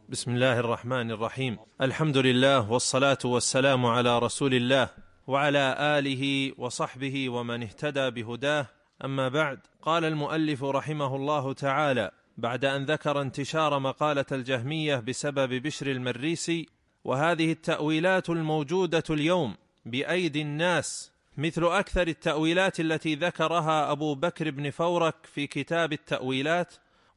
بسم الله الرحمن الرحيم. الحمد لله والصلاة والسلام على رسول الله وعلى آله وصحبه ومن اهتدى بهداه. أما بعد، قال المؤلف رحمه الله تعالى بعد أن ذكر انتشار مقالة الجهمية بسبب بشر المريسي وهذه التأويلات الموجودة اليوم بأيدي الناس، مثل أكثر التأويلات التي ذكرها أبو بكر بن فورك في كتاب التأويلات،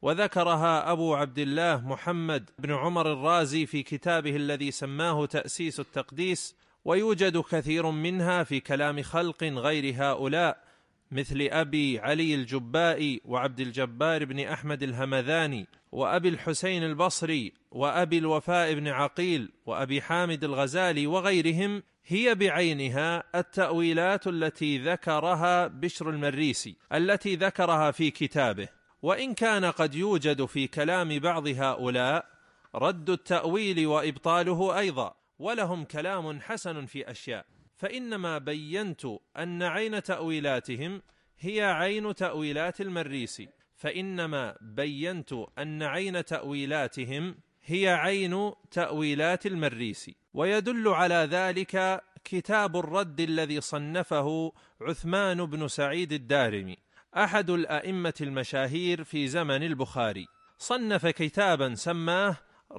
وذكرها أبو عبد الله محمد بن عمر الرازي في كتابه الذي سماه تأسيس التقديس، ويوجد كثير منها في كلام خلق غير هؤلاء مثل أبي علي الجبائي وعبد الجبار بن أحمد الهمذاني وأبي الحسين البصري وأبي الوفاء بن عقيل وأبي حامد الغزالي وغيرهم، هي بعينها التأويلات التي ذكرها بشر المريسي التي ذكرها في كتابه. وإن كان قد يوجد في كلام بعض هؤلاء رد التأويل وإبطاله أيضا، ولهم كلام حسن في أشياء، فإنما بينت أن عين تأويلاتهم هي عين تأويلات المريسي، فإنما بينت أن عين تأويلاتهم هي عين تأويلات المريسي. ويدل على ذلك كتاب الرد الذي صنفه عثمان بن سعيد الدارمي أحد الأئمة المشاهير في زمن البخاري، صنف كتابا سماه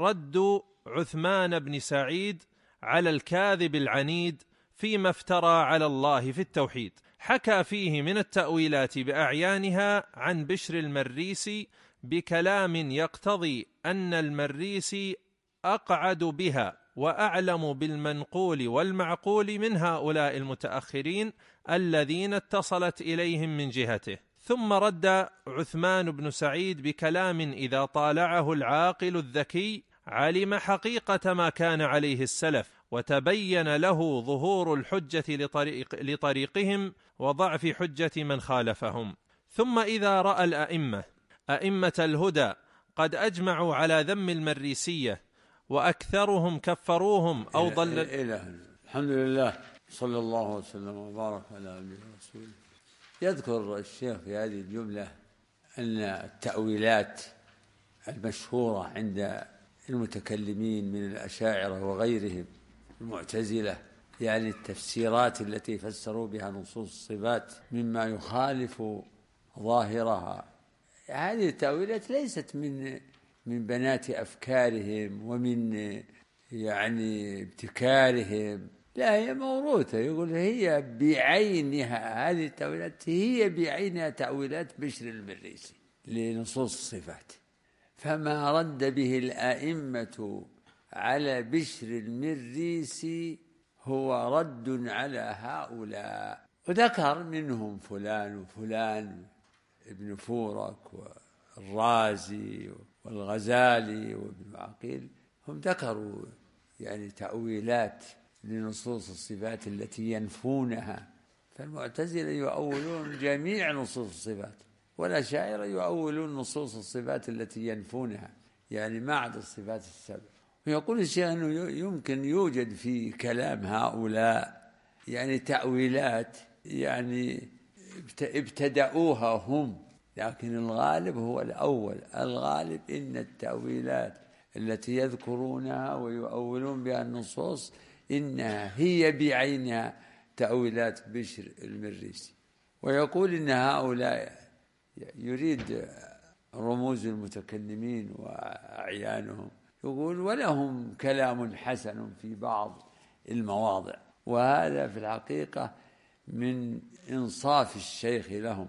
رد عثمان بن سعيد على الكاذب العنيد فيما افترى على الله في التوحيد، حكى فيه من التأويلات بأعيانها عن بشر المريسي بكلام يقتضي أن المريسي أقعد بها وأعلم بالمنقول والمعقول من هؤلاء المتأخرين الذين اتصلت إليهم من جهته. ثم رد عثمان بن سعيد بكلام إذا طالعه العاقل الذكي علم حقيقة ما كان عليه السلف، وتبين له ظهور الحجة لطريقهم وضعف حجة من خالفهم. ثم إذا رأى أئمة الهدى قد أجمعوا على ذم المريسية وأكثرهم كفروهم أو ضل الحمد لله، صلى الله وسلم وبارك على نبينا رسوله. يذكر الشيخ في هذه الجملة أن التأويلات المشهورة عند المتكلمين من الأشاعرة وغيرهم المعتزلة، يعني التفسيرات التي فسروا بها نصوص الصفات مما يخالف ظاهرها، هذه التأويلات ليست من بنات أفكارهم ومن يعني ابتكارهم، لا، هي موروثة. يقول هي بعينها، هذه التأويلات هي بعينها تأويلات بشر المريسي لنصوص الصفات. فما رد به الأئمة على بشر المريسي هو رد على هؤلاء، وذكر منهم فلان وفلان، ابن فورك والرازي والغزالي وابن عقيل، هم ذكروا يعني تأويلات لنصوص الصفات التي ينفونها. فالمعتزلة يؤولون جميع نصوص الصفات، والأشاعرة يؤولون نصوص الصفات التي ينفونها، يعني ما عدا الصفات السبع. ويقول الشيخ أنه يمكن يوجد في كلام هؤلاء يعني تأويلات يعني ابتدأوها هم، لكن الغالب هو الأول. الغالب إن التأويلات التي يذكرونها ويؤولون بها النصوص إنها هي بعينها تأويلات بشر المريسي. ويقول إن هؤلاء يريد رموز المتكلمين وأعيانهم، يقول ولهم كلام حسن في بعض المواضع، وهذا في الحقيقة من إنصاف الشيخ لهم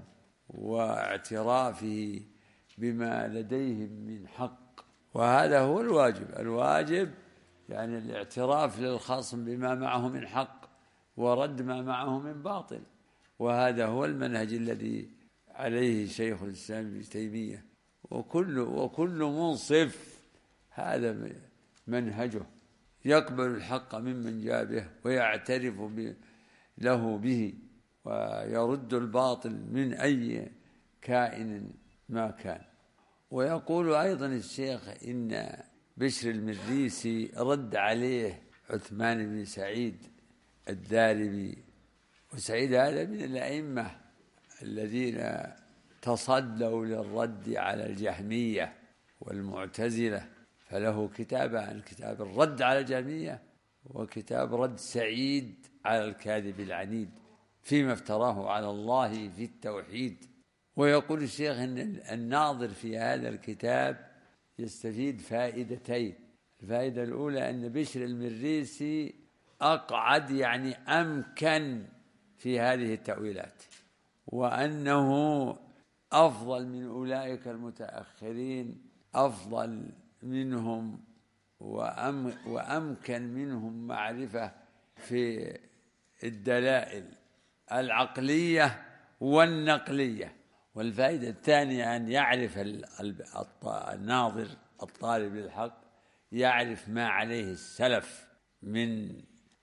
واعترافه بما لديهم من حق، وهذا هو الواجب يعني الاعتراف للخصم بما معه من حق ورد ما معه من باطل، وهذا هو المنهج الذي عليه شيخ الإسلام ابن تيمية، وكل منصف هذا منهجه، يقبل الحق ممن جاء به ويعترف له به، ويرد الباطل من أي كائن ما كان. ويقول أيضا الشيخ إن بشر المريسي رد عليه عثمان بن سعيد الدارمي، وسعيد هذا من الأئمة الذين تصدوا للرد على الجهمية والمعتزلة، فله كتابان: كتاب الرد على الجهمية، وكتاب رد سعيد على الكاذب العنيد فيما افتراه على الله في التوحيد. ويقول الشيخ أن الناظر في هذا الكتاب يستفيد فائدتين. الفائدة الأولى أن بشر المريسي أقعد، يعني أمكن في هذه التأويلات، وأنه أفضل من أولئك المتأخرين، أفضل منهم وأمكن منهم معرفة في الدلائل العقلية والنقلية. والفائدة الثانية أن يعرف الناظر الطالب للحق، يعرف ما عليه السلف من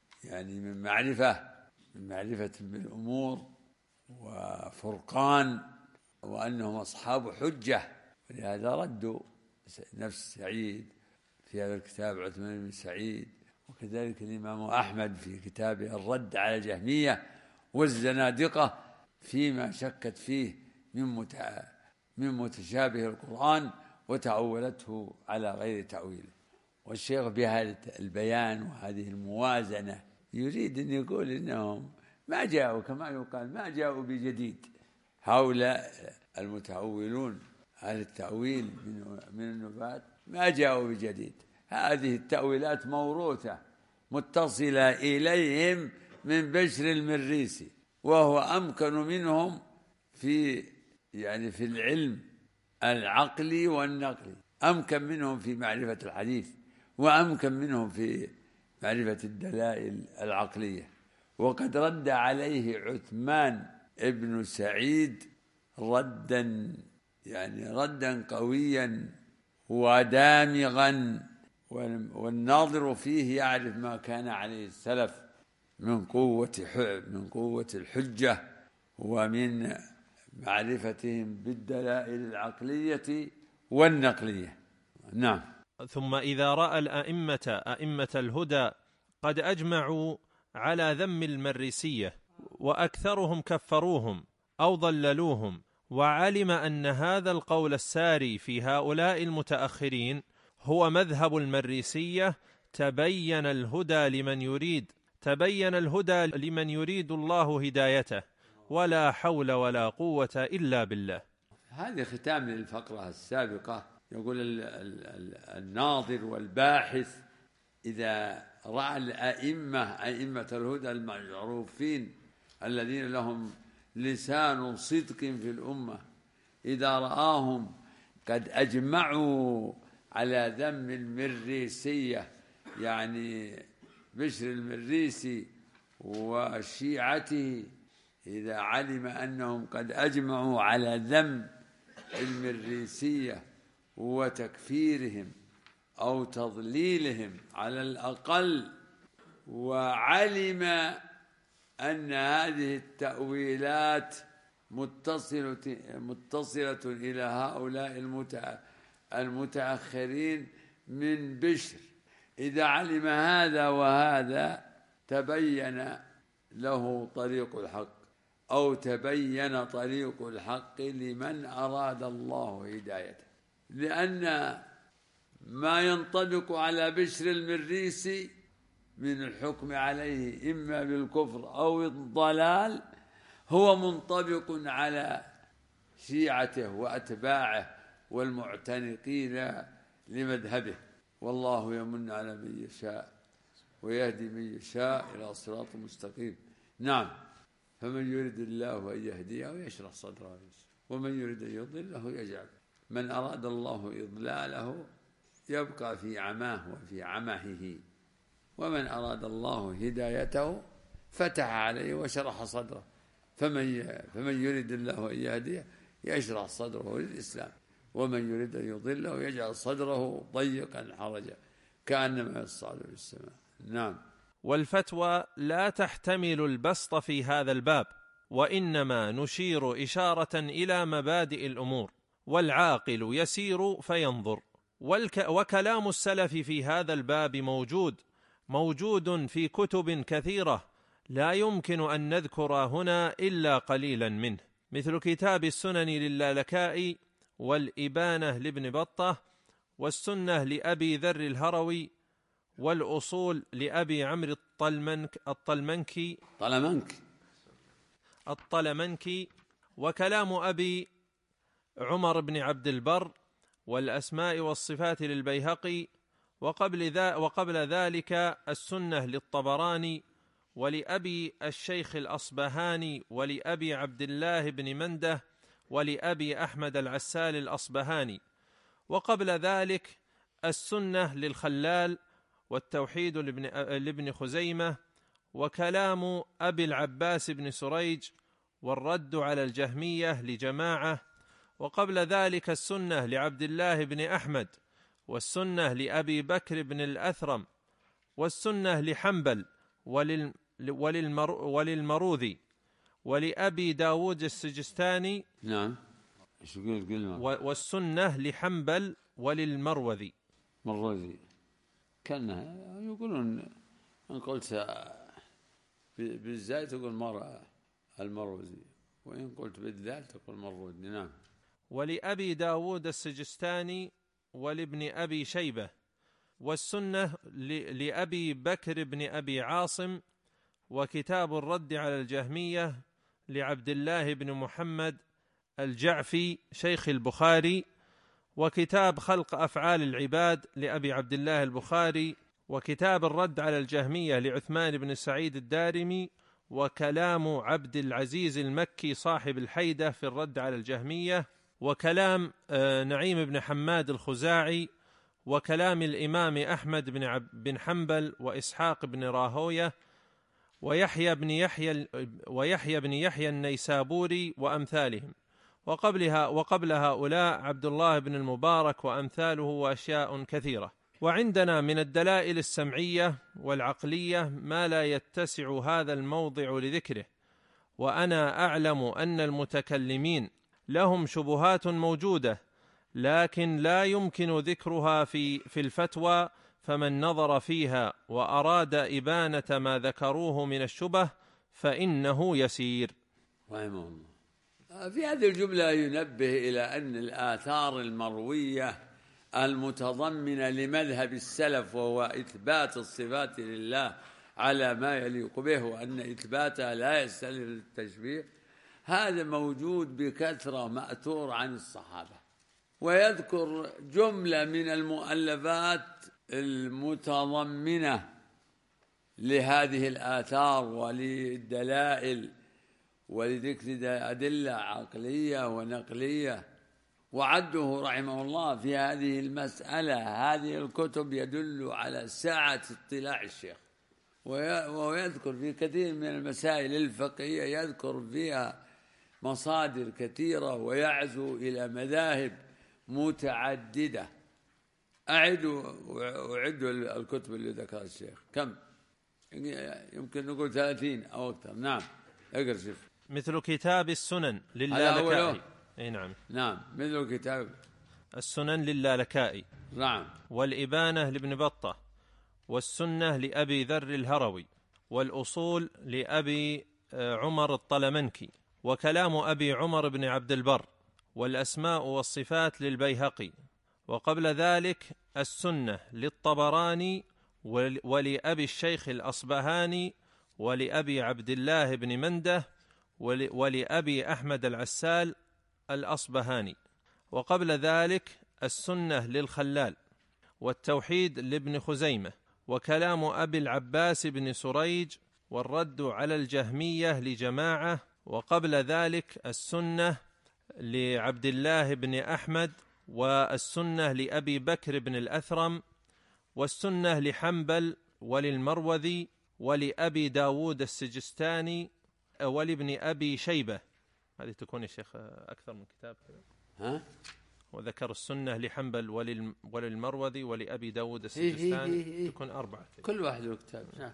معرفة بالأمور وفرقان، وأنهم أصحاب حجة. ولهذا ردوا نفس سعيد في هذا الكتاب، عثمان بن سعيد، وكذلك الإمام أحمد في كتابه الرد على الجهمية والزنادقة فيما شكت فيه من متشابه القرآن وتأولته على غير تأويله. والشيخ بهذا البيان وهذه الموازنة يريد أن يقول إنهم ما جاءوا، كما يقال، ما جاءوا بجديد. هؤلاء المتأولون على التأويل من النبات ما جاءوا بجديد، هذه التأويلات موروثة متصلة إليهم من بشر المريسي، وهو أمكن منهم في العلم العقلي والنقلي، أمكن منهم في معرفة الحديث، وأمكن منهم في معرفة الدلائل العقلية. وقد رد عليه عثمان ابن سعيد ردا قويا ودامغا، والناظر فيه يعرف ما كان عليه السلف من قوة الحجة ومن معرفتهم بالدلائل العقلية والنقلية. نعم. ثم إذا رأى أئمة الهدى قد أجمعوا على ذم المريسية وأكثرهم كفروهم أو ضللوهم، وعلم أن هذا القول الساري في هؤلاء المتأخرين هو مذهب المريسية، تبين الهدى لمن يريد الله هدايته، ولا حول ولا قوة إلا بالله. هذه ختام للفقرة السابقة. يقول الناظر والباحث إذا رأى أئمة الهدى المعروفين الذين لهم لسان صدق في الأمة، إذا رآهم قد أجمعوا على ذم المريسية، يعني بشر المريسي وشيعته، إذا علم أنهم قد أجمعوا على ذم المريسية وتكفيرهم أو تضليلهم على الأقل، وعلم أن هذه التأويلات متصلة إلى هؤلاء المتأخرين من بشر، إذا علم هذا وهذا تبين له طريق الحق، أو تبين طريق الحق لمن أراد الله هدايته. لأن ما ينطبق على بشر المريسي من الحكم عليه إما بالكفر أو الضلال هو منطبق على شيعته وأتباعه والمعتنقين لمذهبه. والله يمن على من يشاء ويهدي من يشاء إلى صراط مستقيم. نعم. فمن يريد الله أن يهديه يشرح صدره، ومن يريد أن يضله يجعل. من أراد الله إضلاله يبقى في عماه وفي عمهه، ومن أراد الله هدايته فتح عليه وشرح صدره. فمن يريد الله أن يهديه يشرح صدره للإسلام، ومن يريد أن يضله يجعل صدره ضيقا حرجا كأنما يصعد في السماء. نعم. والفتوى لا تحتمل البسط في هذا الباب، وإنما نشير إشارة إلى مبادئ الأمور، والعاقل يسير فينظر. وكلام السلف في هذا الباب موجود في كتب كثيرة، لا يمكن أن نذكر هنا إلا قليلا منه، مثل كتاب السنن للالكائي، والإبانة لابن بطة، والسنة لأبي ذر الهروي، والأصول لأبي عمرو الطلمنكي، وكلام أبي عمر بن عبد البر، والأسماء والصفات للبيهقي، وقبل ذلك السنة للطبراني، ولأبي الشيخ الأصبهاني، ولأبي عبد الله بن منده، ولأبي أحمد العسال الأصبهاني. وقبل ذلك السنة للخلال، والتوحيد لابن خزيمة، وكلام أبي العباس بن سريج، والرد على الجهمية لجماعة. وقبل ذلك السنة لعبد الله بن أحمد، والسنة لأبي بكر بن الأثرم، والسنة لحنبل وللمروذي، ولأبي داود السجستاني. نعم. والسنة لحنبل وللمروذي. كان يقولون إن قلت بالزاي تقول المروزي، وإن قلت بالذال تقول مروذي. نعم. ولأبي داود السجستاني ولابن أبي شيبة. والسنة لأبي بكر بن أبي عاصم. وكتاب الرد على الجهمية لعبد الله بن محمد الجعفي شيخ البخاري. وكتاب خلق أفعال العباد لأبي عبد الله البخاري. وكتاب الرد على الجهمية لعثمان بن سعيد الدارمي. وكلام عبد العزيز المكي صاحب الحيدة في الرد على الجهمية. وكلام نعيم بن حماد الخزاعي. وكلام الإمام أحمد بن حنبل وإسحاق بن راهوية ويحيى بن يحيى النيسابوري وأمثالهم. وقبل هؤلاء عبد الله بن المبارك وأمثاله وأشياء كثيرة. وعندنا من الدلائل السمعية والعقلية ما لا يتسع هذا الموضع لذكره. وأنا أعلم أن المتكلمين لهم شبهات موجودة، لكن لا يمكن ذكرها في الفتوى، فمن نظر فيها وأراد إبانة ما ذكروه من الشبه فإنه يسير. رحمه الله. في هذه الجملة ينبه إلى أن الآثار المروية المتضمنة لمذهب السلف، وهو إثبات الصفات لله على ما يليق به، وأن إثباتها لا يستلزم التشبيه، هذا موجود بكثرة مأثور عن الصحابة. ويذكر جملة من المؤلفات المتضمنة لهذه الآثار وللدلائل ولذكر أدلة عقلية ونقلية، وعده رحمه الله في هذه المسألة. هذه الكتب يدل على سعة اطلاع الشيخ، ويذكر في كثير من المسائل الفقهية يذكر فيها مصادر كثيرة ويعزو إلى مذاهب متعددة. أعدوا الكتب اللي ذكرها الشيخ، كم؟ يمكن نقول 30 أو أكثر. نعم. اقرأ شيخ. مثل كتاب السنن للالكائي. نعم. مثل كتاب السنن للالكائي. نعم. والإبانة لابن بطة. والسنة لأبي ذر الهروي. والأصول لأبي عمر الطلمنكي. وكلام أبي عمر بن عبد البر. والأسماء والصفات للبيهقي. وقبل ذلك السنة للطبراني ولأبي الشيخ الأصبهاني ولأبي عبد الله بن منده ولأبي أحمد العسال الأصبهاني. وقبل ذلك السنة للخلال. والتوحيد لابن خزيمة. وكلام أبي العباس بن سريج. والرد على الجهمية لجماعة. وقبل ذلك السنة لعبد الله بن أحمد. والسنة لأبي بكر بن الأثرم. والسنة لحنبل وللمروذي ولأبي داود السجستاني ولابن أبي شيبة. هذه تكون يا شيخ أكثر من كتاب كذا. وذكر السنة لحنبل وللمروذي ولأبي داود السجستاني. تكون 4 كل واحد له كتاب. نعم.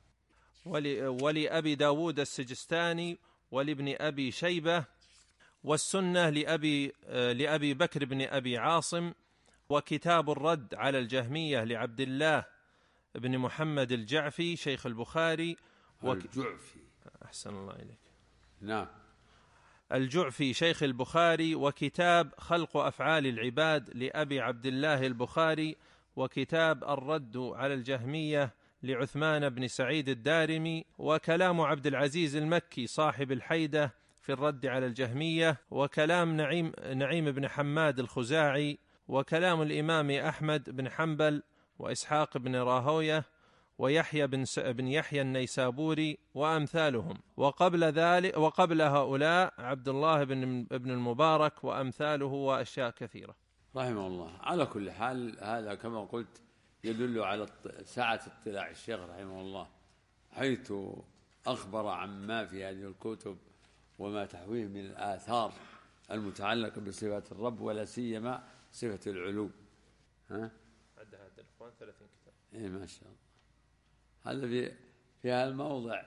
ولأبي داود السجستاني ولابن أبي شيبة. والسنة لأبي بكر بن أبي عاصم. وكتاب الرد على الجهمية لعبد الله بن محمد الجعفي شيخ البخاري. الجعفي. أحسن الله إليك. نعم. الجعفي شيخ البخاري، وكتاب خلق أفعال العباد لأبي عبد الله البخاري، وكتاب الرد على الجهمية لعثمان بن سعيد الدارمي، وكلام عبد العزيز المكي صاحب الحيدة في الرد على الجهمية، وكلام نعيم بن حماد الخزاعي، وكلام الإمام أحمد بن حنبل وإسحاق بن راهوية ويحيى بن يحيى النيسابوري وأمثالهم. وقبل هؤلاء عبد الله بن المبارك وأمثاله وأشياء كثيرة رحمه الله. على كل حال هذا كما قلت يدل على سعة اطلاع الشيخ رحمه الله، حيث أخبر عما في هذه الكتب وما تحويه من الآثار المتعلقة بصفات الرب، ولا سيما صفة العلو. عد هذا الإخوان 30 كتاب. إيه ما شاء الله. هذا في هذا الموضع،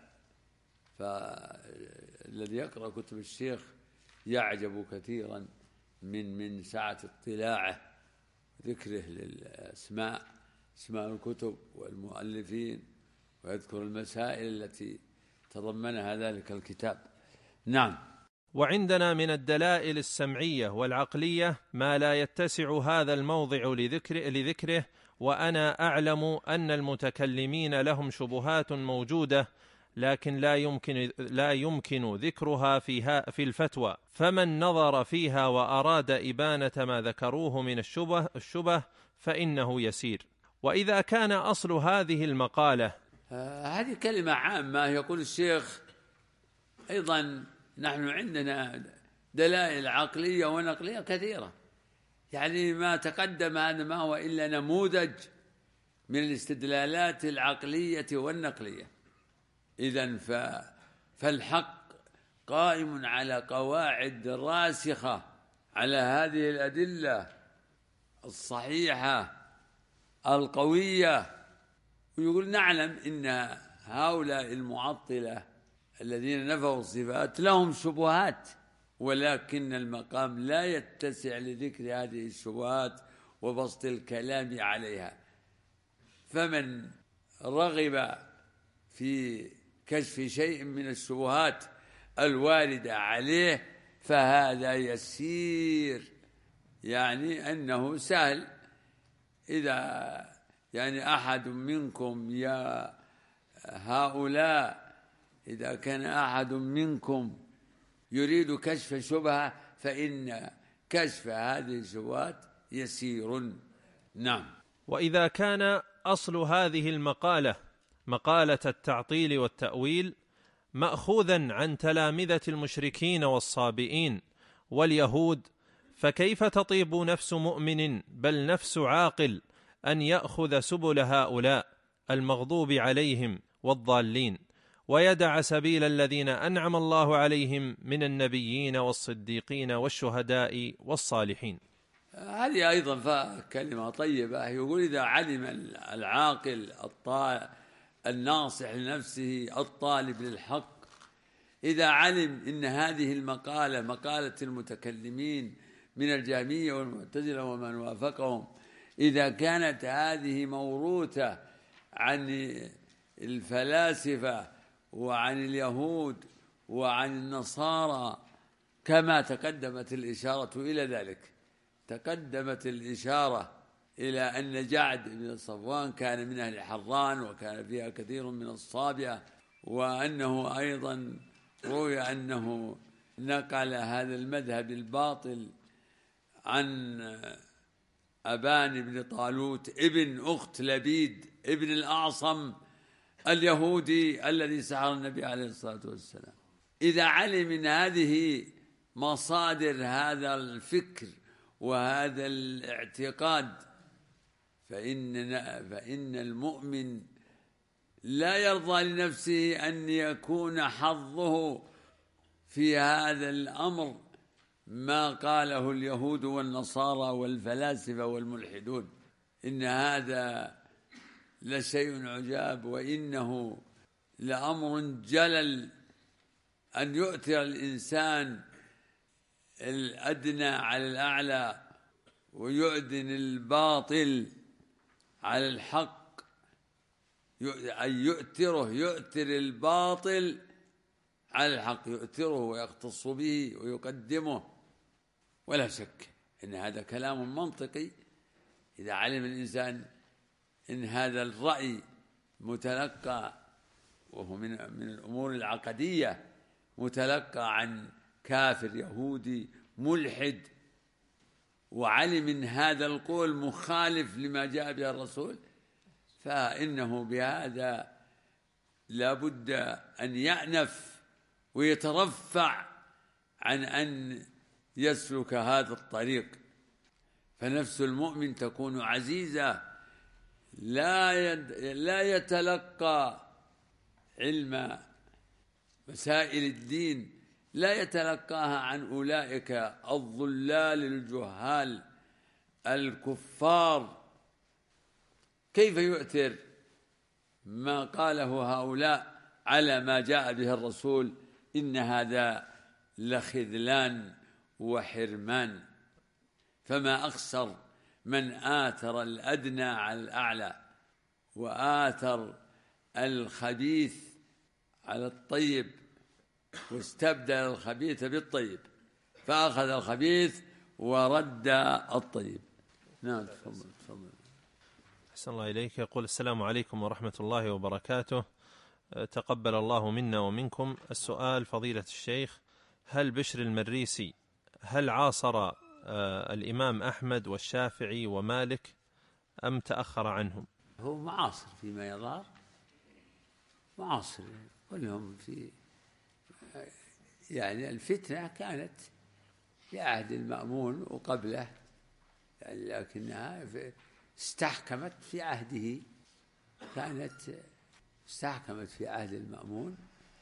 فالذي يقرأ كتب الشيخ يعجب كثيرا من سعة اطلاعه، ذكره للأسماء، اسماء الكتب والمؤلفين، ويذكر المسائل التي تضمنها ذلك الكتاب. نعم. وعندنا من الدلائل السمعية والعقلية ما لا يتسع هذا الموضع لذكره، وأنا أعلم أن المتكلمين لهم شبهات موجودة، لكن لا يمكن ذكرها في الفتوى، فمن نظر فيها وأراد إبانة ما ذكروه من الشبه فإنه يسير. وإذا كان أصل هذه المقالة، هذه كلمة عامة يقول الشيخ. أيضا نحن عندنا دلائل عقلية ونقلية كثيرة، يعني ما تقدم هذا ما هو إلا نموذج من الاستدلالات العقلية والنقلية. إذن فالحق قائم على قواعد راسخة على هذه الأدلة الصحيحة القوية. ويقول نعلم إن هؤلاء المعطلة الذين نفوا الصفات لهم شبهات، ولكن المقام لا يتسع لذكر هذه الشبهات وبسط الكلام عليها. فمن رغب في كشف شيء من الشبهات الواردة عليه فهذا يسير، يعني أنه سهل. إذا يعني أحد منكم يا هؤلاء، إذا كان أحد منكم يريد كشف شبهة فإن كشف هذه الشبهات يسير. نعم. وإذا كان أصل هذه المقالة مقالة التعطيل والتأويل مأخوذا عن تلامذة المشركين والصابئين واليهود، فكيف تطيب نفس مؤمن بل نفس عاقل أن يأخذ سبل هؤلاء المغضوب عليهم والضالين، ويدع سبيل الذين أنعم الله عليهم من النبيين والصديقين والشهداء والصالحين؟ هذه أيضا كلمة طيبة. يقول إذا علم العاقل الناصح لنفسه الطالب للحق، إذا علم إن هذه المقالة مقالة المتكلمين من الجهمية والمعتزلة ومن وافقهم، إذا كانت هذه موروثة عن الفلاسفة وعن اليهود وعن النصارى كما تقدمت الإشارة إلى ذلك. تقدمت الإشارة إلى أن جعد بن صفوان كان من أهل حران وكان فيها كثير من الصابئة، وأنه أيضا روي أنه نقل هذا المذهب الباطل عن أبان بن طالوت ابن أخت لبيد ابن الأعصم اليهودي الذي سحر النبي عليه الصلاة والسلام. إذا علم من هذه مصادر هذا الفكر وهذا الاعتقاد فإن المؤمن لا يرضى لنفسه أن يكون حظه في هذا الأمر ما قاله اليهود والنصارى والفلاسفة والملحدون. إن هذا لشيء عجاب، وإنه لأمر جلل أن يؤثر الإنسان الأدنى على الأعلى ويؤذن الباطل على الحق، أن يؤثر الباطل على الحق يؤثره ويختص به ويقدمه. ولا شك أن هذا كلام منطقي إذا علم الإنسان إن هذا الرأي متلقى، وهو من الأمور العقدية، متلقى عن كافر يهودي ملحد، وعلم إن هذا القول مخالف لما جاء به الرسول، فإنه بهذا لا بد أن يأنف ويترفع عن أن يسلك هذا الطريق. فنفس المؤمن تكون عزيزة، لا يتلقى علم مسائل الدين، لا يتلقاها عن أولئك الضلال الجهال الكفار. كيف يؤثر ما قاله هؤلاء على ما جاء به الرسول؟ إن هذا لخذلان وحرمان. فما أخسر من آثر الأدنى على الأعلى، وآثر الخبيث على الطيب، واستبدل الخبيث بالطيب، فأخذ الخبيث ورد الطيب. نعم، تفضل. أحسن الله إليك. يقول: السلام عليكم ورحمة الله وبركاته، تقبل الله منا ومنكم. السؤال: فضيلة الشيخ، هل بشر المريسي عاصر الإمام أحمد والشافعي ومالك أم تأخر عنهم؟ هو معاصر فيما يظهر، معاصر كلهم. يعني الفتنة كانت في عهد المأمون وقبله، يعني لكنها استحكمت في عهده، كانت استحكمت في عهد المأمون،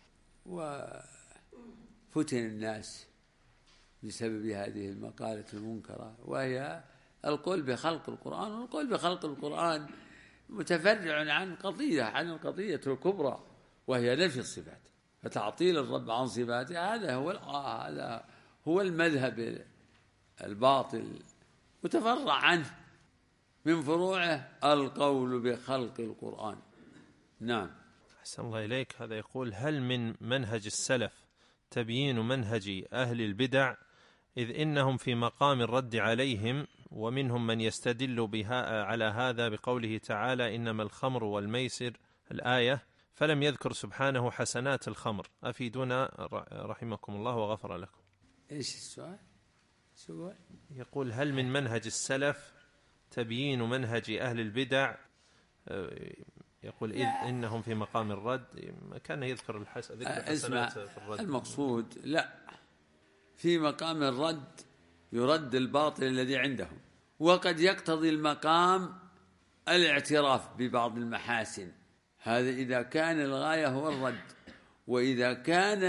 وفتن الناس بسبب هذه المقالة المنكرة، وهي القول بخلق القرآن. والقول بخلق القرآن متفرع عن القضية الكبرى، وهي نفي الصفات، فتعطيل الرب عن صفاته هذا هو المذهب الباطل، متفرع عنه من فروعه القول بخلق القرآن. نعم. أحسن الله إليك. هذا يقول: هل من منهج السلف تبيين منهج أهل البدع، إذ إنهم في مقام الرد عليهم، ومنهم من يستدل بها على هذا بقوله تعالى: إنما الخمر والميسر، الآية، فلم يذكر سبحانه حسنات الخمر. أفيدونا رحمكم الله وغفر لكم. إيش السؤال؟ يقول: هل من منهج السلف تبيين منهج أهل البدع، يقول إذ إنهم في مقام الرد، كان يذكر الحسنات في الرد. المقصود لا، في مقام الرد يرد الباطل الذي عندهم، وقد يقتضي المقام الاعتراف ببعض المحاسن، هذا إذا كان الغاية هو الرد. وإذا كان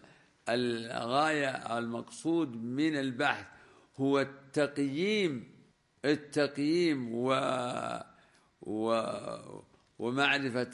الغاية المقصود من البحث هو التقييم ومعرفة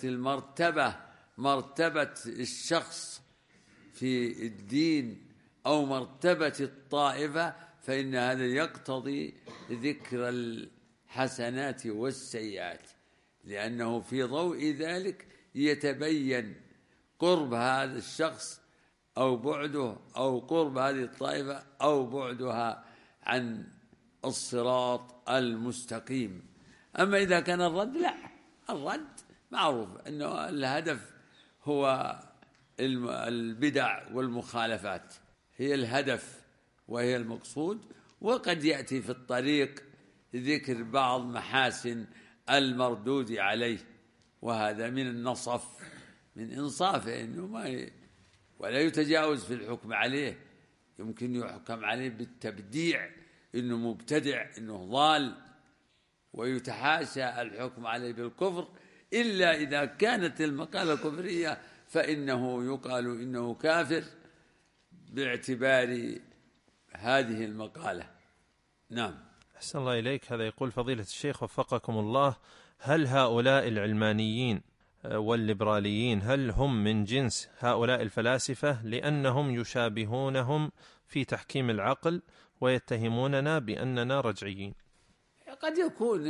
مرتبة الشخص في الدين أو مرتبة الطائفة، فإن هذا يقتضي ذكر الحسنات والسيئات، لأنه في ضوء ذلك يتبين قرب هذا الشخص أو بعده، أو قرب هذه الطائفة أو بعدها عن الصراط المستقيم. أما إذا كان الرد، لا، الرد معروف أنه الهدف هو البدع والمخالفات، هي الهدف وهي المقصود. وقد يأتي في الطريق ذكر بعض محاسن المردود عليه، وهذا من النصف، من إنصافه أنه ولا يتجاوز في الحكم عليه. يمكن يحكم عليه بالتبديع، أنه مبتدع، أنه ضال، ويتحاشى الحكم عليه بالكفر، إلا إذا كانت المقالة كفرية فإنه يقال إنه كافر باعتبار هذه المقالة. نعم. أحسن الله إليك. هذا يقول: فضيلة الشيخ وفقكم الله، هل هؤلاء العلمانيين والليبراليين هل هم من جنس هؤلاء الفلاسفة، لأنهم يشابهونهم في تحكيم العقل ويتهموننا بأننا رجعيين؟ قد يكون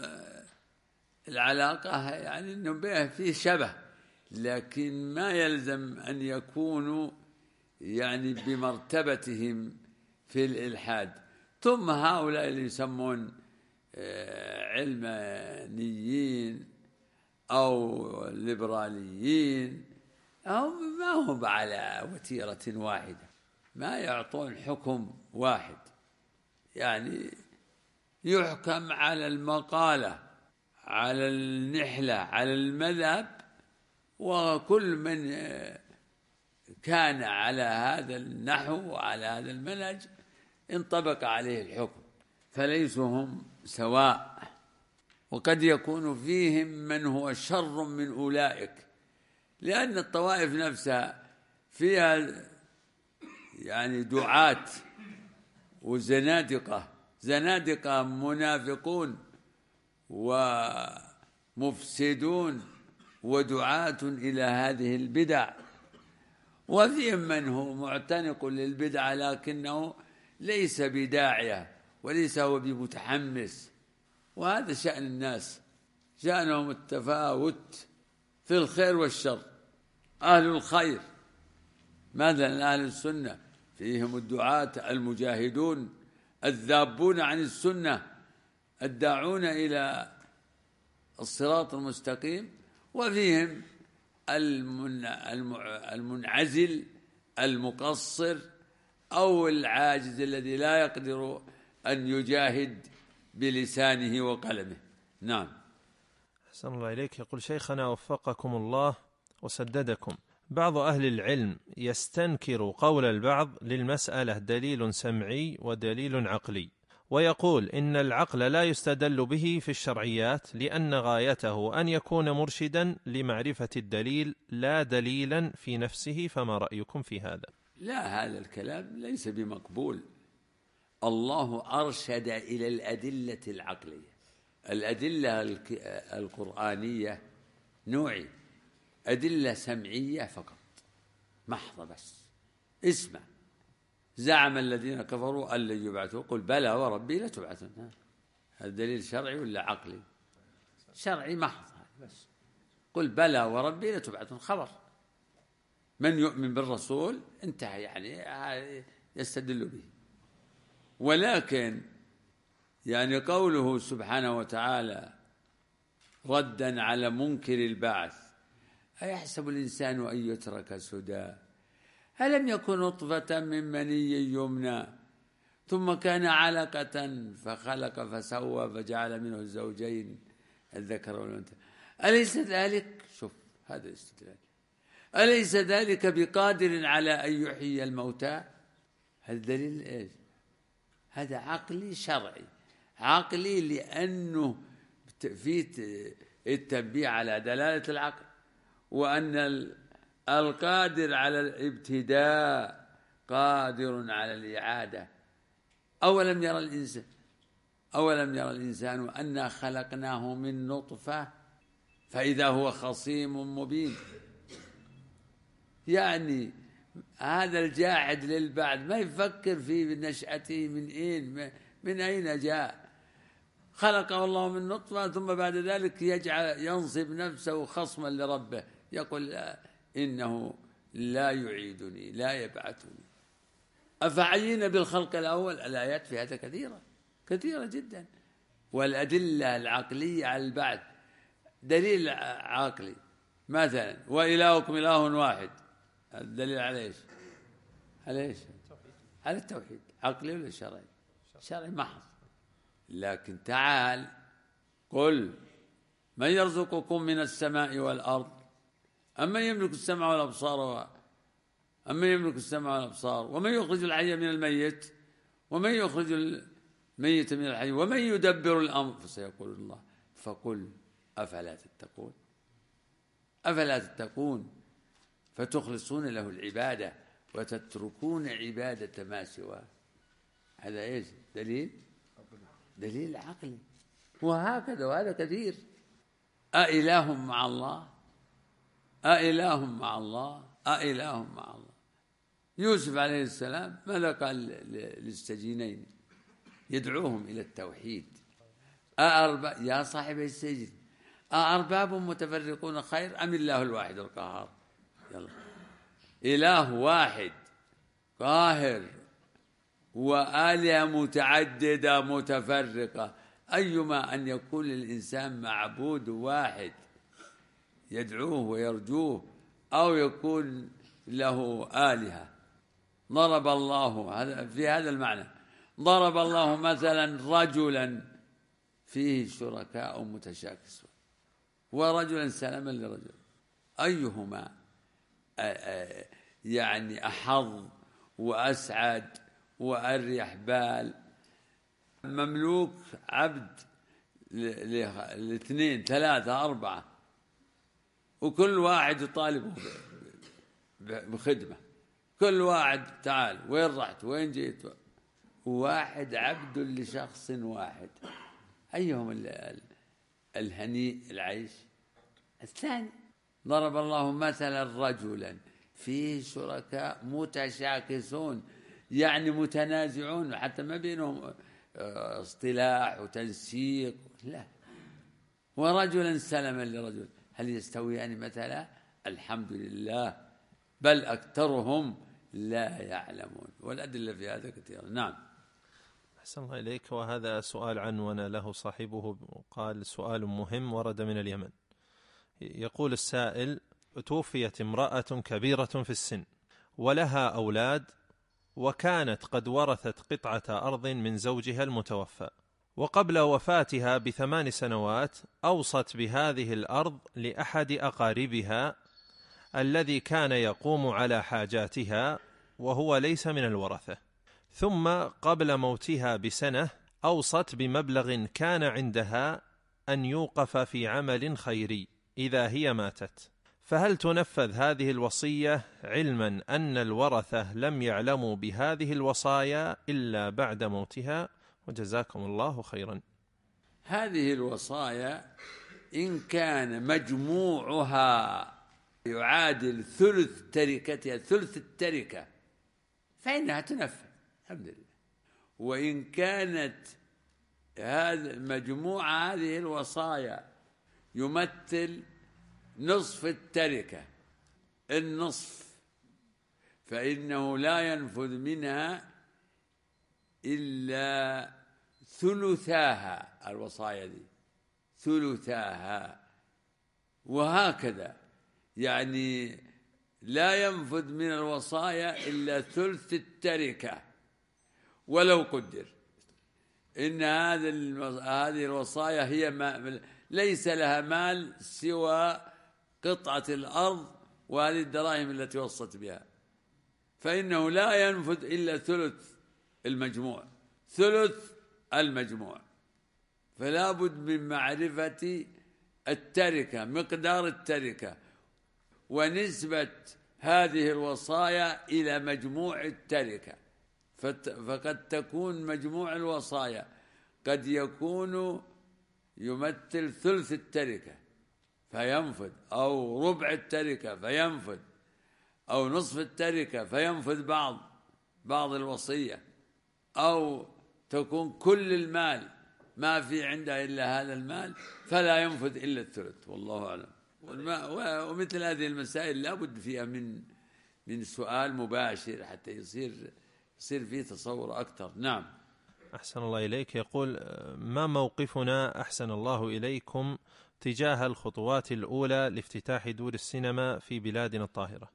العلاقة يعني أنه به فيه شبه، لكن ما يلزم أن يكونوا يعني بمرتبتهم في الإلحاد. ثم هؤلاء اللي يسمون علمانيين أو ليبراليين هم ما هم على وتيرة واحدة، ما يعطون حكم واحد، يعني يحكم على المقالة، على النحلة، على المذهب، وكل من كان على هذا النحو وعلى هذا المنهج انطبق عليه الحكم، فليسوا هم سواء. وقد يكون فيهم من هو شر من أولئك، لأن الطوائف نفسها فيها يعني دعاة وزنادقة، زنادقة منافقون ومفسدون ودعاة إلى هذه البدع، وفيهم من هو معتنق للبدع لكنه ليس بداعية وليس هو بمتحمس. وهذا شأن الناس، شأنهم التفاوت في الخير والشر. أهل الخير مثلا أهل السنة فيهم الدعاة المجاهدون الذابون عن السنة الداعون إلى الصراط المستقيم، وفيهم المنعزل المقصر أو العاجز الذي لا يقدر أن يجاهد بلسانه وقلمه. نعم. أحسن الله إليك. يقول شيخنا وفقكم الله وسددكم: بعض أهل العلم يستنكر قول البعض للمسألة دليل سمعي ودليل عقلي، ويقول إن العقل لا يستدل به في الشرعيات لأن غايته أن يكون مرشدا لمعرفة الدليل لا دليلا في نفسه، فما رأيكم في هذا؟ لا، هذا الكلام ليس بمقبول. الله أرشد إلى الأدلة العقلية. الأدلة القرآنية نوعين: أدلة سمعية فقط محضة، بس اسمع. زعم الذين كفروا أن لن يبعثوا، قل بلى وربي لتبعثن. هذا دليل شرعي ولا عقلي؟ شرعي محض بس. قل بلى وربي لتبعثن خبر. من يؤمن بالرسول انتهى، يعني يستدل به. ولكن يعني قوله سبحانه وتعالى ردا على منكر البعث: أيحسب الإنسان أن يترك سدى ألم يكن نطفة من مني يمنى ثم كان علقة فخلق فسوى فجعل منه الزوجين الذكر والأنثى أليس ذلك، شوف هذا الاستدلال، أليس ذلك بقادر على أن يحيي الموتى؟ هذا دليل إيش؟ هذا عقلي شرعي. عقلي لأنه في التنبيه على دلالة العقل، وأن القادر على الابتداء قادر على الإعادة. أولم يرى الإنسان أنا خلقناه من نطفة فإذا هو خصيم مبين. يعني هذا الجاحد للبعث ما يفكر في نشأته من أين جاء. خلقه الله من نطفة ثم بعد ذلك ينصب نفسه خصما لربه، يقول إنه لا يعيدني لا يبعثني. أفعينا بالخلق الأول؟ الآيات في هذا كثيرة جدا. والأدلة العقلية على البعث دليل عقلي، مثلا وإلهكم إله واحد، الدليل على إيش؟ على التوحيد. عقلي ولا شرعي؟ شرعي محض. لكن تعال قل من يرزقكم من السماء والأرض أمن يملك السمع والأبصار ومن يخرج الحي من الميت ومن يخرج الميت من الحي ومن يدبر الأمر، فسيقول الله. فقل أفلا تتقون فتخلصون له العبادة وتتركون عبادة ما سواه. هذا إيش؟ دليل عقلي. وهكذا، وهذا كثير. أإله مع الله. يوسف عليه السلام ماذا قال للسجينين يدعوهم إلى التوحيد؟ يا صاحب السجن أأرباب متفرقون خير أم الله الواحد القهار؟ يلا، إله واحد قاهر وآلهة متعددة متفرقة، أيما أن يكون الإنسان معبود واحد يدعوه ويرجوه، أو يكون له آلهة. ضرب الله في هذا المعنى، ضرب الله مثلا رجلا فيه شركاء متشاكسون ورجلا سلما لرجل، أيهما يعني أحظ وأسعد وأريح بال؟ مملوك عبد لاثنين ثلاثة أربعة، وكل واحد يطالبه بخدمة، كل واحد تعال وين رحت وين جيت، واحد عبد لشخص واحد، أيهم الهنيء العيش؟ الثاني. ضرب الله مثلا رجلا فيه شركاء متشاكسون، يعني متنازعون، حتى ما بينهم اصطلاح وتنسيق، لا. ورجلا سلما لرجل، هل يستويان مثلا؟ الحمد لله، بل أكثرهم لا يعلمون. والأدلة في هذا كثيرة. نعم. أحسن الله إليك. وهذا سؤال عنون له صاحبه، قال: سؤال مهم ورد من اليمن. يقول السائل: توفيت امرأة كبيرة في السن ولها أولاد، وكانت قد ورثت قطعة أرض من زوجها المتوفى، وقبل وفاتها ب8 سنوات أوصت بهذه الأرض لأحد أقاربها الذي كان يقوم على حاجاتها وهو ليس من الورثة، ثم قبل موتها ب1 أوصت بمبلغ كان عندها أن يوقف في عمل خيري إذا هي ماتت، فهل تنفذ هذه الوصية علما أن الورثة لم يعلموا بهذه الوصايا إلا بعد موتها؟ وجزاكم الله خيرا. هذه الوصايا إن كان مجموعها يعادل ثلث تركتها، ثلث التركة، فإنها تنفذ الحمد لله. وإن كانت مجموع هذه الوصايا يمثل نصف التركة، النصف، فإنه لا ينفذ منها إلا ثلثاها، الوصايا دي ثلثاها، وهكذا يعني لا ينفذ من الوصايا إلا ثلث التركة. ولو قدر إن هذه الوصايا هي ليس لها مال سوى قطعة الأرض وهذه الدراهم التي وصت بها، فإنه لا ينفذ إلا ثلث المجموع، ثلث المجموع. فلا بد من معرفة التركة، مقدار التركة، ونسبة هذه الوصايا إلى مجموع التركة. فقد تكون مجموع الوصايا قد يكون يمثل ثلث التركة فينفذ، أو ربع التركة فينفذ، أو نصف التركة فينفذ بعض الوصية، أو تكون كل المال ما في عنده إلا هذا المال فلا ينفذ إلا الثلث، والله أعلم. ومثل هذه المسائل لا بد فيها من سؤال مباشر حتى يصير فيه تصور أكثر. نعم. أحسن الله إليك. يقول: ما موقفنا أحسن الله إليكم تجاه الخطوات الأولى لافتتاح دور السينما في بلادنا الطاهرة؟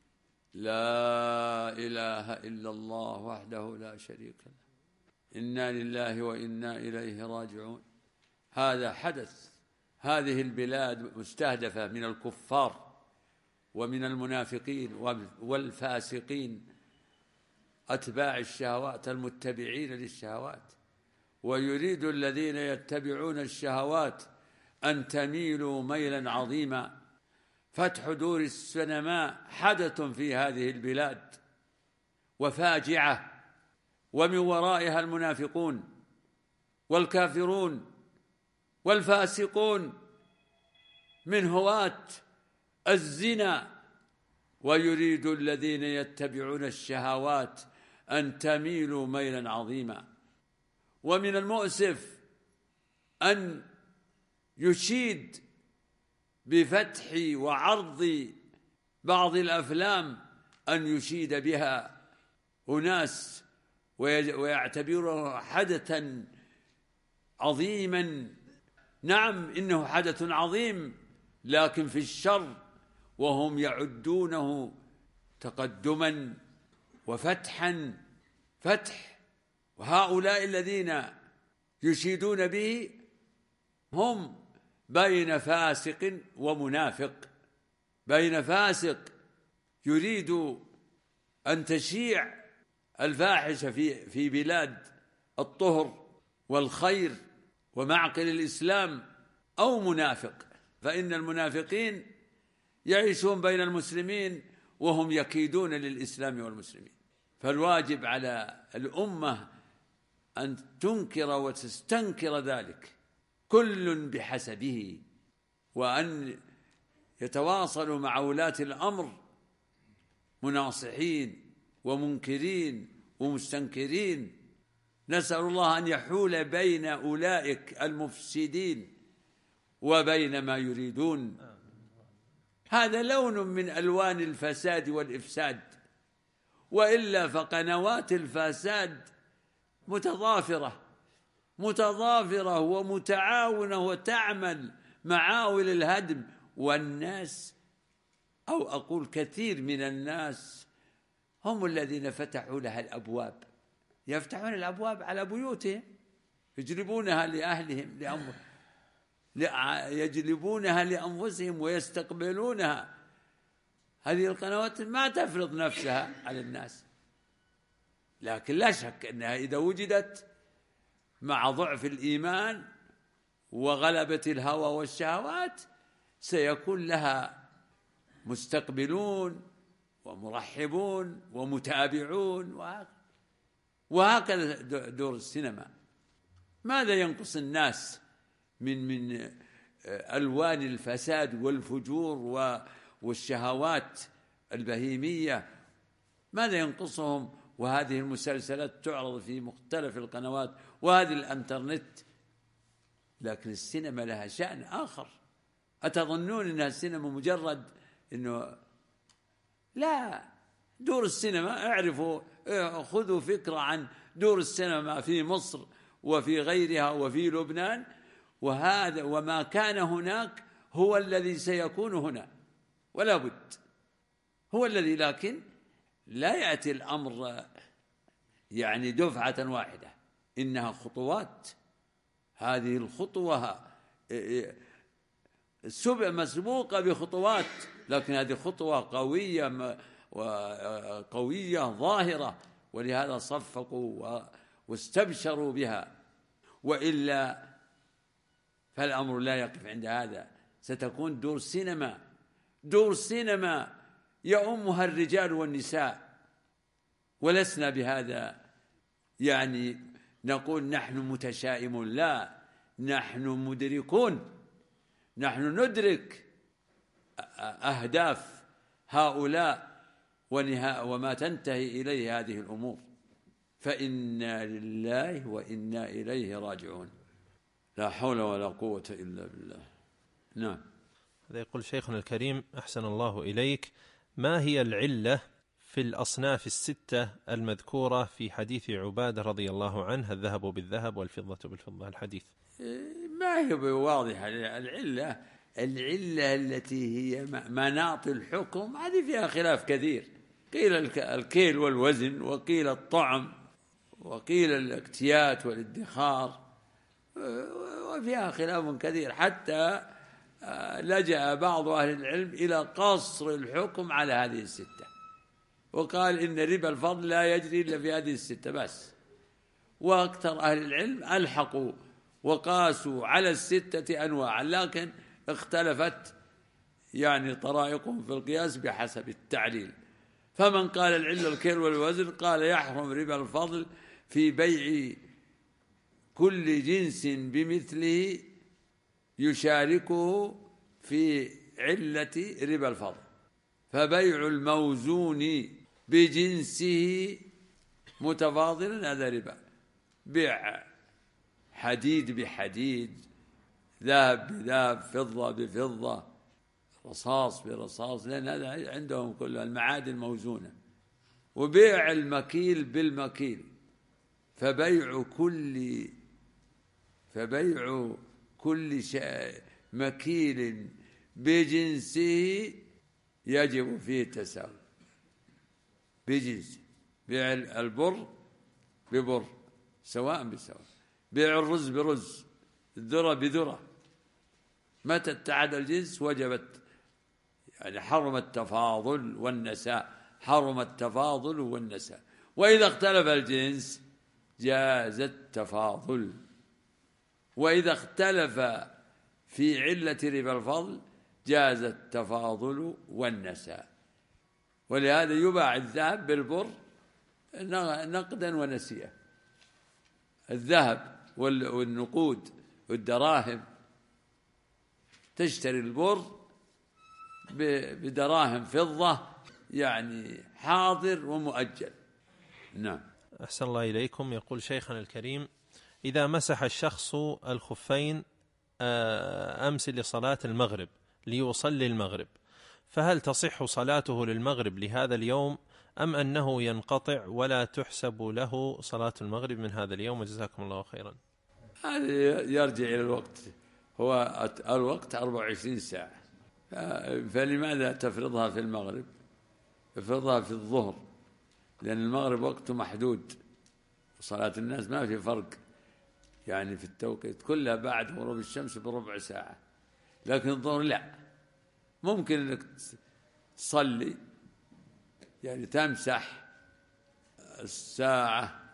لا إله إلا الله وحده لا شريك له، إنا لله وإنا إليه راجعون. هذا حدث، هذه البلاد مستهدفة من الكفار ومن المنافقين والفاسقين أتباع الشهوات المتبعين للشهوات، ويريد الذين يتبعون الشهوات أن تميلوا ميلا عظيما. فتح دور السينما حدث في هذه البلاد وفاجعة، ومن ورائها المنافقون والكافرون والفاسقون من هواة الزنا، ويريد الذين يتبعون الشهوات أن تميلوا ميلا عظيما. ومن المؤسف أن يشيد بفتح وعرض بعض الأفلام، أن يشيد بها أناس ويعتبره حدثا عظيما. نعم إنه حدث عظيم، لكن في الشر، وهم يعدونه تقدما وفتحا، فتح. وهؤلاء الذين يشيدون به هم بين فاسق ومنافق، بين فاسق يريد أن تشيع الفاحشة في بلاد الطهر والخير ومعقل الإسلام، أو منافق، فإن المنافقين يعيشون بين المسلمين وهم يكيدون للإسلام والمسلمين. فالواجب على الأمة أن تنكر وتستنكر ذلك، كل بحسبه، وأن يتواصلوا مع ولاة الأمر مناصحين ومنكرين ومستنكرين. نسأل الله أن يحول بين أولئك المفسدين وبين ما يريدون. هذا لون من ألوان الفساد والإفساد، وإلا فقنوات الفساد متضافرة ومتعاونة وتعمل معاول الهدم، والناس، أو أقول كثير من الناس، هم الذين فتحوا لها الأبواب، يفتحون الأبواب على بيوتهم، يجلبونها لأهلهم، يجلبونها لأنفسهم ويستقبلونها. هذه القنوات ما تفرض نفسها على الناس، لكن لا شك أنها إذا وجدت مع ضعف الإيمان وغلبة الهوى والشهوات سيكون لها مستقبلون ومرحبون ومتابعون، وهكذا دور السينما. ماذا ينقص الناس من ألوان الفساد والفجور والشهوات البهيمية؟ ماذا ينقصهم؟ وهذه المسلسلات تعرض في مختلف القنوات وهذه الانترنت، لكن السينما لها شأن آخر. أتظنون أن السينما مجرد أنه لا؟ دور السينما، اعرفوا، خذوا فكرة عن دور السينما في مصر وفي غيرها وفي لبنان، وهذا وما كان هناك هو الذي سيكون هنا، ولا بد هو الذي. لكن لا يأتي الأمر يعني دفعة واحدة، إنها خطوات. هذه الخطوة مسبوقة بخطوات، لكن هذه خطوة قوية ظاهرة، ولهذا صفقوا واستبشروا بها، وإلا فالأمر لا يقف عند هذا. ستكون دور سينما يؤمها الرجال والنساء، ولسنا بهذا يعني نقول نحن متشائمون، لا، نحن مدركون، نحن ندرك أهداف هؤلاء وما تنتهي إليه هذه الأمور، فإنا لله وإنا إليه راجعون، لا حول ولا قوة إلا بالله. نعم. هذا يقول شيخنا الكريم أحسن الله إليك: ما هي العلة في الأصناف الستة المذكورة في حديث عبادة رضي الله عنه: الذهب بالذهب والفضة بالفضة؟ الحديث ما هي واضحة. العلة التي هي مناط الحكم هذه فيها خلاف كثير، قيل الكيل والوزن، وقيل الطعم، وقيل الاكتيات والادخار، وفيها خلاف كثير، حتى لجأ بعض أهل العلم إلى قصر الحكم على هذه الستة، وقال إن ربا الفضل لا يجري إلا في هذه الستة بس. وأكثر أهل العلم ألحقوا وقاسوا على الستة أنواعا، لكن اختلفت يعني طرائقهم في القياس بحسب التعليل. فمن قال العلة الكيل والوزن قال يحرم ربا الفضل في بيع كل جنس بمثله يشاركه في علة ربا الفضل، فبيع الموزون بجنسه متفاضلا هذا ربا، بيع حديد بحديد، ذهب بذهب، فضة بفضة، رصاص برصاص، لأن هذا عندهم كل المعادن موزونة. وبيع المكيل بالمكيل، فبيع كل مكيل بجنسه يجب فيه التساوي بجنسه. بيع البر ببر سواء بسواء، بيع الرز برز، الذرة بذرة. متى اتحد الجنس وجبت، يعني حرم التفاضل والنساء، حرم التفاضل والنساء. وإذا اختلف الجنس جاز التفاضل، وإذا اختلف في علة ربا الفضل جاز التفاضل والنساء. ولهذا يباع الذهب بالبر نقدا ونسيئا. الذهب والنقود والدراهم، تشتري البر بدراهم فضة، يعني حاضر ومؤجل. نعم. أحسن الله إليكم. يقول شيخنا الكريم: إذا مسح الشخص الخفين أمس لصلاة المغرب ليصلي المغرب، فهل تصح صلاته للمغرب لهذا اليوم أم أنه ينقطع ولا تحسب له صلاة المغرب من هذا اليوم؟ وجزاكم الله خيرا. هذا يرجع إلى الوقت، هو الوقت 24 ساعة، فلماذا تفرضها في المغرب؟ افرضها في الظهر، لأن المغرب وقته محدود، صلاة الناس ما في فرق يعني في التوقيت، كلها بعد غروب الشمس بربع ساعة. لكن الظهر لا، ممكن أنك تصلي يعني تمسح الساعة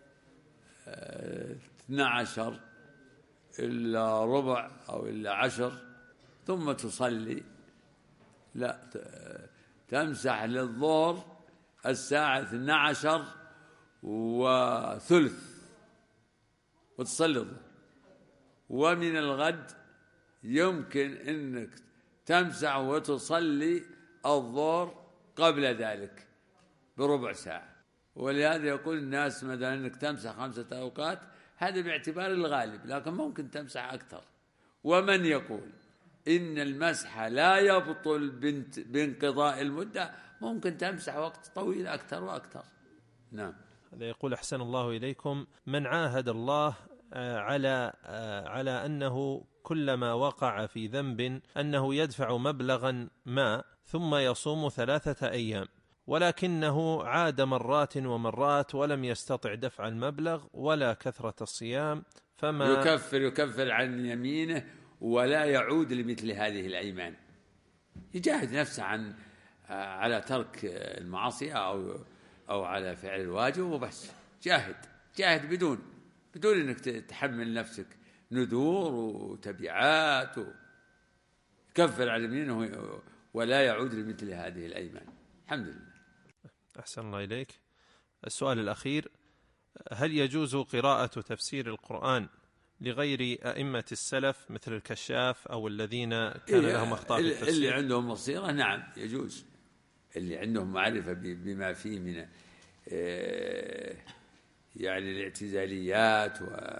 12 إلا ربع أو إلا 10 ثم تصلي. لا، تمسح للظهر الساعة 12:30 وتصلي الظهر. ومن الغد يمكن أنك تمسح وتصلي الظهر قبل ذلك بربع ساعة. ولهذا يقول الناس مثلا أنك تمسح 5 أوقات، هذا باعتبار الغالب، لكن ممكن تمسح أكثر. ومن يقول إن المسح لا يبطل بانقضاء المدة، ممكن تمسح وقت طويل أكثر وأكثر. نعم. هذا يقول: أحسن الله إليكم، من عاهد الله على أنه كلما وقع في ذنب أنه يدفع مبلغا ما ثم يصوم 3 أيام، ولكنه عاد مرات ومرات ولم يستطع دفع المبلغ ولا كثرة الصيام، فما يكفر عن يمينه ولا يعود لمثل هذه الأيمان. يجاهد نفسه على ترك المعاصي أو على فعل الواجب وبس. جاهد بدون أنك تحمل نفسك نذور وتبعات. يكفر عن يمينه ولا يعود لمثل هذه الأيمان. الحمد لله. أحسن الله إليك. السؤال الأخير: هل يجوز قراءة تفسير القرآن لغير أئمة السلف مثل الكشاف أو الذين كان لهم أخطاء في التفسير؟ اللي عندهم بصيرة نعم يجوز، اللي عندهم معرفة بما فيه من يعني الاعتزاليات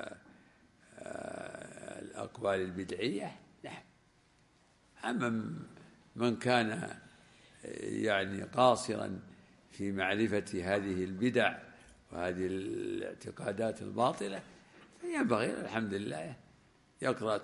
والأقوال البدعية نعم. أما من كان يعني قاصرا في معرفة هذه البدع وهذه الاعتقادات الباطلة، فينبغي الحمد لله يقرأ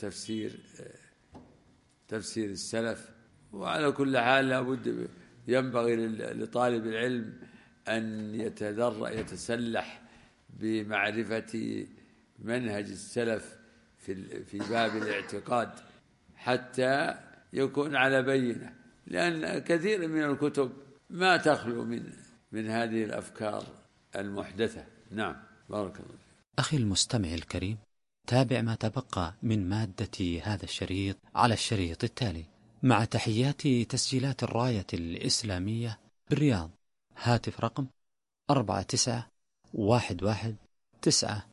تفسير السلف. وعلى كل حال لابد ينبغي لطالب العلم أن يتسلح بمعرفة منهج السلف في باب الاعتقاد حتى يكون على بينة، لأن كثير من الكتب ما تخلو من هذه الأفكار المحدثة. نعم. بارك الله. أخي المستمع الكريم، تابع ما تبقى من مادة هذا الشريط على الشريط التالي، مع تحيات تسجيلات الراية الإسلامية بالرياض. هاتف رقم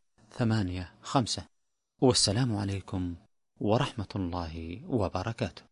49111985. والسلام عليكم ورحمة الله وبركاته.